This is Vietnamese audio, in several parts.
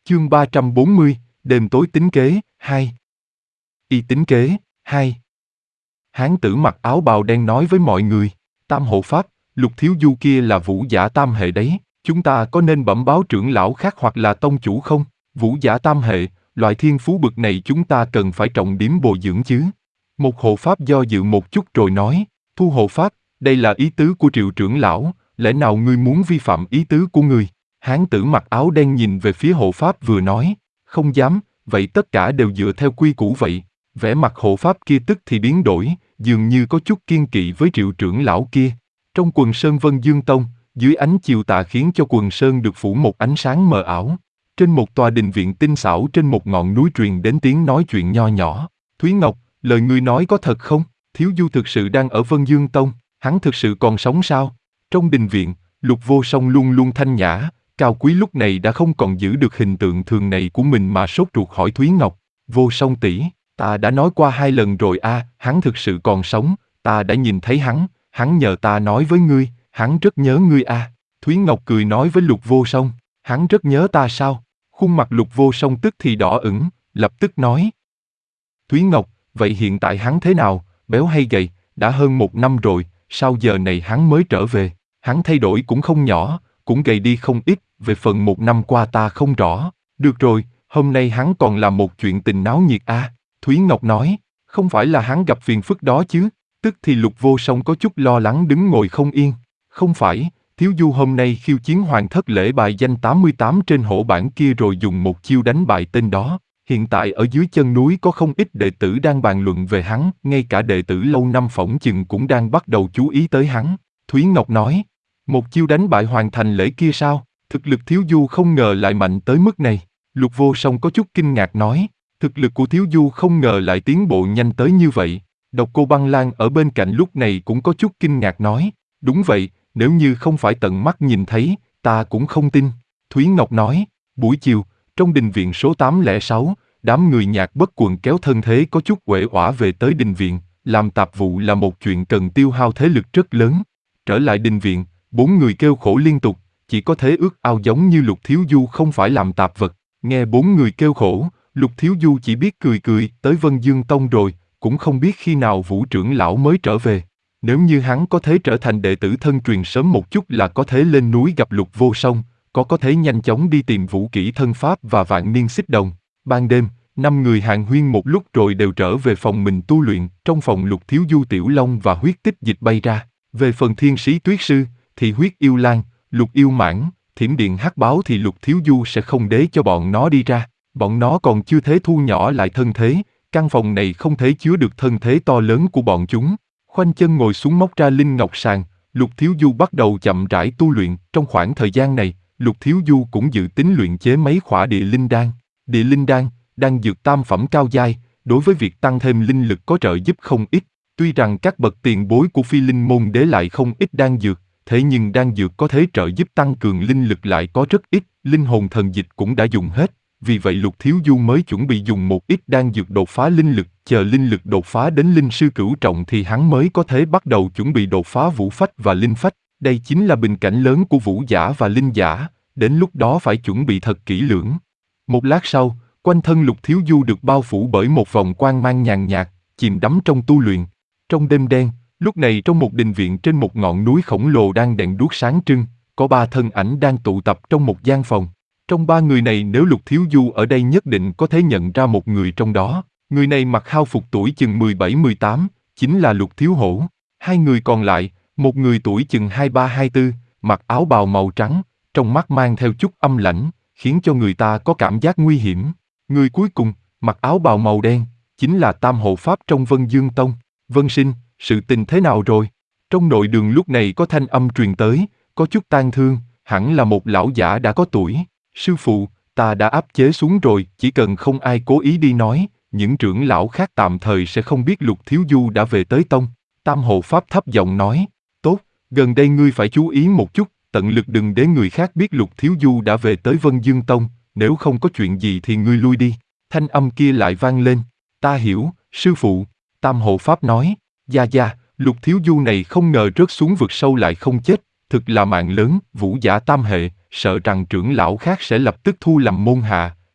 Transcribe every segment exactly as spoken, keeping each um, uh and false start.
Chương ba trăm bốn mươi, đêm tối tính kế, hai. Y tính kế, hai. Hán tử mặc áo bào đen nói với mọi người, Tam hộ pháp, Lục thiếu du kia là vũ giả tam hệ đấy, chúng ta có nên bẩm báo trưởng lão khác hoặc là tông chủ không? Vũ giả tam hệ, loại thiên phú bực này chúng ta cần phải trọng điểm bồi dưỡng chứ. Một hộ pháp do dự một chút rồi nói, Thu hộ pháp, đây là ý tứ của Triệu trưởng lão, lẽ nào ngươi muốn vi phạm ý tứ của ngươi? Hán tử mặc áo đen nhìn về phía hộ pháp vừa nói, không dám, vậy tất cả đều dựa theo quy củ vậy. Vẻ mặt hộ pháp kia tức thì biến đổi, dường như có chút kiên kỵ với Triệu trưởng lão kia. Trong quần sơn Vân Dương Tông, dưới ánh chiều tà khiến cho quần sơn được phủ một ánh sáng mờ ảo. Trên một tòa đình viện tinh xảo trên một ngọn núi truyền đến tiếng nói chuyện nho nhỏ. Thúy Ngọc, lời ngươi nói có thật không? Thiếu du thực sự đang ở Vân Dương Tông, hắn thực sự còn sống sao? Trong đình viện, Lục Vô Song luôn luôn thanh nhã, cao quý lúc này đã không còn giữ được hình tượng thường này của mình mà sốt ruột hỏi Thúy Ngọc, Vô Song tỷ, ta đã nói qua hai lần rồi a, à, hắn thực sự còn sống, ta đã nhìn thấy hắn, hắn nhờ ta nói với ngươi, hắn rất nhớ ngươi a. À. Thúy Ngọc cười nói với Lục Vô Song, hắn rất nhớ ta sao? Khuôn mặt Lục Vô Song tức thì đỏ ửng, lập tức nói. Thúy Ngọc, vậy hiện tại hắn thế nào, béo hay gầy, đã hơn một năm rồi, sao giờ này hắn mới trở về? Hắn thay đổi cũng không nhỏ, cũng gầy đi không ít, về phần một năm qua ta không rõ. Được rồi, hôm nay hắn còn làm một chuyện tình náo nhiệt à? Thúy Ngọc nói, không phải là hắn gặp phiền phức đó chứ? Tức thì Lục Vô Song có chút lo lắng đứng ngồi không yên. Không phải, thiếu du hôm nay khiêu chiến hoàng thất lễ bài danh tám mươi tám trên hổ bản kia rồi dùng một chiêu đánh bại tên đó. Hiện tại ở dưới chân núi có không ít đệ tử đang bàn luận về hắn, ngay cả đệ tử lâu năm phỏng chừng cũng đang bắt đầu chú ý tới hắn. Thúy Ngọc nói, một chiêu đánh bại hoàn thành lễ kia sao? Thực lực thiếu du không ngờ lại mạnh tới mức này. Lục Vô Song có chút kinh ngạc nói, thực lực của thiếu du không ngờ lại tiến bộ nhanh tới như vậy. Độc Cô Băng Lan ở bên cạnh lúc này cũng có chút kinh ngạc nói, đúng vậy, nếu như không phải tận mắt nhìn thấy, ta cũng không tin. Thúy Ngọc nói, buổi chiều, trong đình viện số tám không sáu, đám người Nhạc Bất Quần kéo thân thế có chút uể oải về tới đình viện, làm tạp vụ là một chuyện cần tiêu hao thế lực rất lớn. Trở lại đình viện, bốn người kêu khổ liên tục, chỉ có thế ước ao giống như Lục thiếu du không phải làm tạp vật. Nghe bốn người kêu khổ, Lục thiếu du chỉ biết cười cười, tới Vân Dương Tông rồi, cũng không biết khi nào Vũ trưởng lão mới trở về. Nếu như hắn có thể trở thành đệ tử thân truyền sớm một chút là có thể lên núi gặp Lục Vô Song, có có thể nhanh chóng đi tìm Vũ Kỹ Thân Pháp và Vạn Niên Xích Đồng. Ban đêm, năm người hàn huyên một lúc rồi đều trở về phòng mình tu luyện. Trong phòng Lục thiếu du Tiểu Long và huyết tích dịch bay ra. Về phần Thiên Sĩ Tuyết Sư, thì huyết yêu lan, Lục yêu mãn, thiểm điện hắc báo thì Lục thiếu du sẽ không để cho bọn nó đi ra. Bọn nó còn chưa thể thu nhỏ lại thân thế, căn phòng này không thể chứa được thân thế to lớn của bọn chúng. Khoanh chân ngồi xuống móc ra linh ngọc sàng, Lục thiếu du bắt đầu chậm rãi tu luyện. Trong khoảng thời gian này, Lục thiếu du cũng dự tính luyện chế mấy khỏa địa linh đan. Địa linh đan, đan dược tam phẩm cao giai, đối với việc tăng thêm linh lực có trợ giúp không ít. Tuy rằng các bậc tiền bối của Phi Linh môn đế lại không ít đan dược, thế nhưng đan dược có thể trợ giúp tăng cường linh lực lại có rất ít, linh hồn thần dịch cũng đã dùng hết. Vì vậy Lục thiếu du mới chuẩn bị dùng một ít đan dược đột phá linh lực, chờ linh lực đột phá đến linh sư cửu trọng thì hắn mới có thể bắt đầu chuẩn bị đột phá vũ phách và linh phách. Đây chính là bình cảnh lớn của vũ giả và linh giả, đến lúc đó phải chuẩn bị thật kỹ lưỡng. Một lát sau, quanh thân Lục thiếu du được bao phủ bởi một vòng quang mang nhàn nhạt, chìm đắm trong tu luyện. Trong đêm đen, lúc này trong một đình viện trên một ngọn núi khổng lồ đang đèn đuốc sáng trưng, có ba thân ảnh đang tụ tập trong một gian phòng. Trong ba người này nếu Lục thiếu du ở đây nhất định có thể nhận ra một người trong đó. Người này mặc hao phục tuổi chừng mười bảy mười tám, chính là Lục thiếu hổ. Hai người còn lại, một người tuổi chừng hai ba hai tư, mặc áo bào màu trắng, trong mắt mang theo chút âm lãnh, khiến cho người ta có cảm giác nguy hiểm. Người cuối cùng, mặc áo bào màu đen, chính là Tam hộ pháp trong Vân Dương Tông. Vân Sinh, sự tình thế nào rồi? Trong nội đường lúc này có thanh âm truyền tới, có chút tang thương, hẳn là một lão giả đã có tuổi. Sư phụ, ta đã áp chế xuống rồi, chỉ cần không ai cố ý đi nói, những trưởng lão khác tạm thời sẽ không biết Lục thiếu du đã về tới tông. Tam hộ pháp thấp giọng nói, tốt, gần đây ngươi phải chú ý một chút, tận lực đừng để người khác biết Lục thiếu du đã về tới Vân Dương Tông, nếu không có chuyện gì thì ngươi lui đi. Thanh âm kia lại vang lên, ta hiểu, sư phụ. Tam hộ pháp nói, gia gia, Lục thiếu du này không ngờ rớt xuống vực sâu lại không chết, thực là mạng lớn, vũ giả tam hệ, sợ rằng trưởng lão khác sẽ lập tức thu làm môn hạ,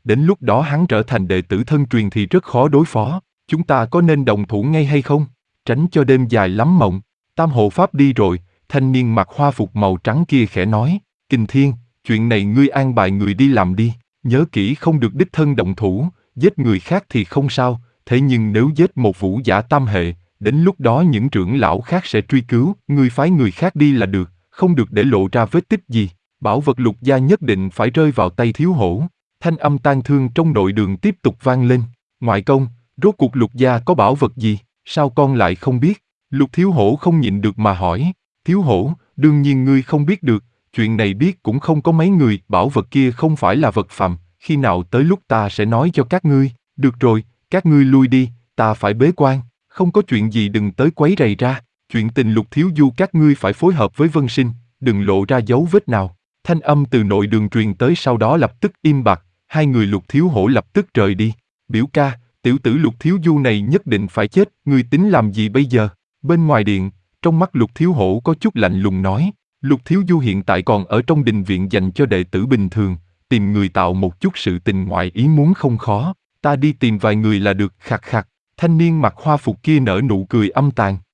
đến lúc đó hắn trở thành đệ tử thân truyền thì rất khó đối phó. Chúng ta có nên đồng thủ ngay hay không? Tránh cho đêm dài lắm mộng. Tam hộ pháp đi rồi, thanh niên mặc hoa phục màu trắng kia khẽ nói, Kình Thiên, chuyện này ngươi an bài người đi làm đi, nhớ kỹ không được đích thân động thủ, giết người khác thì không sao, thế nhưng nếu giết một vũ giả tam hệ, đến lúc đó những trưởng lão khác sẽ truy cứu, ngươi phái người khác đi là được, không được để lộ ra vết tích gì. Bảo vật Lục gia nhất định phải rơi vào tay Thiếu Hổ. Thanh âm tang thương trong nội đường tiếp tục vang lên. Ngoại công, rốt cuộc Lục gia có bảo vật gì, sao con lại không biết? Lục Thiếu Hổ không nhịn được mà hỏi. Thiếu Hổ, đương nhiên ngươi không biết được, chuyện này biết cũng không có mấy người, bảo vật kia không phải là vật phàm, khi nào tới lúc ta sẽ nói cho các ngươi. Được rồi, các ngươi lui đi, ta phải bế quan, không có chuyện gì đừng tới quấy rầy ra. Chuyện tình Lục Thiếu Du các ngươi phải phối hợp với Vân Sinh, đừng lộ ra dấu vết nào. Thanh âm từ nội đường truyền tới sau đó lập tức im bặt, hai người Lục Thiếu Hổ lập tức rời đi. Biểu ca, tiểu tử Lục Thiếu Du này nhất định phải chết, ngươi tính làm gì bây giờ? Bên ngoài điện, trong mắt Lục Thiếu Hổ có chút lạnh lùng nói, Lục Thiếu Du hiện tại còn ở trong đình viện dành cho đệ tử bình thường, tìm người tạo một chút sự tình ngoại ý muốn không khó, ta đi tìm vài người là được. Khặt khặt, thanh niên mặc hoa phục kia nở nụ cười âm tàn.